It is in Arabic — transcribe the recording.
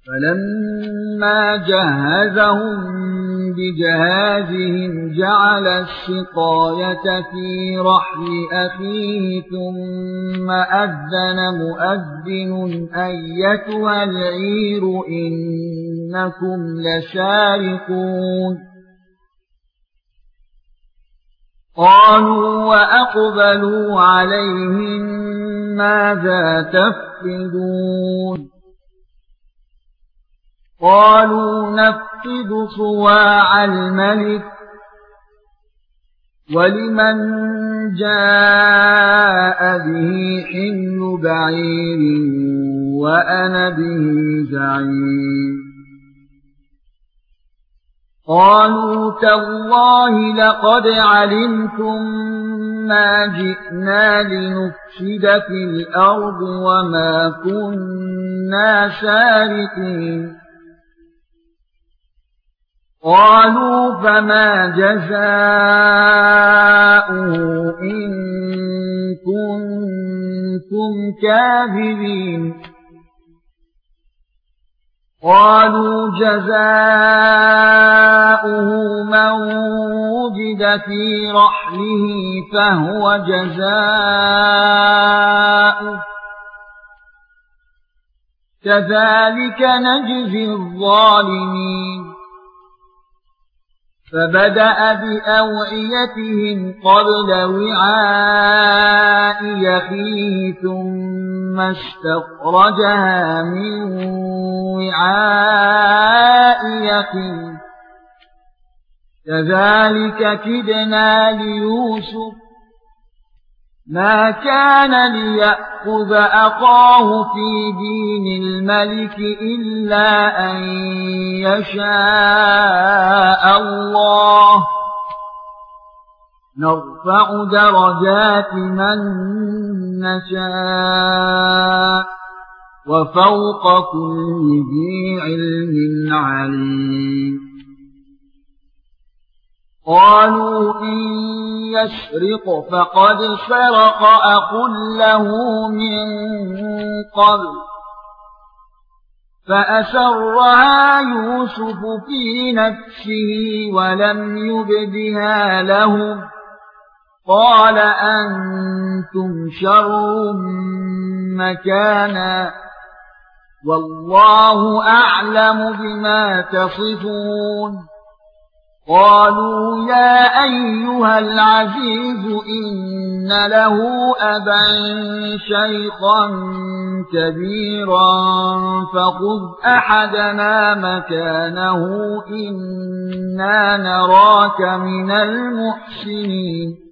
فلما جهزهم بجهازهم جعل السقاية في رحل أخيه ثم أذن مؤذن أيتها العير إنكم لسارقون قالوا وأقبلوا عليهم ماذا تفقدون قالوا نفقد صواع الملك ولمن جاء به حمل بعير وأنا به زعيم قالوا تالله لقد علمتم ما جئنا لنفسد في الأرض وما كنا سارقين قالوا فما جزاؤه إن كنتم كاذبين قالوا جزاؤه من وجد في رحله فهو جزاؤه كذلك نجزي الظالمين فبدأ بأوعيتهم قبل وعاء أخيه ثم استخرجها من وعاء أخيه كذلك كدنا ليوسف ما كان ليأخذ أخاه في دين الملك إلا أن يشاء الله نرفع درجات من نشاء وفوق كل ذي علم عليم قالوا إن يسرق فقد سرق أخ له من قبل فأسرها يوسف في نفسه ولم يبدها لهم قال أنتم شر مكانا والله أعلم بما تصفون قالوا يا أيها العزيز إن له أبا شيخا كبيرا فخذ أحدنا مكانه إنا نراك من المحسنين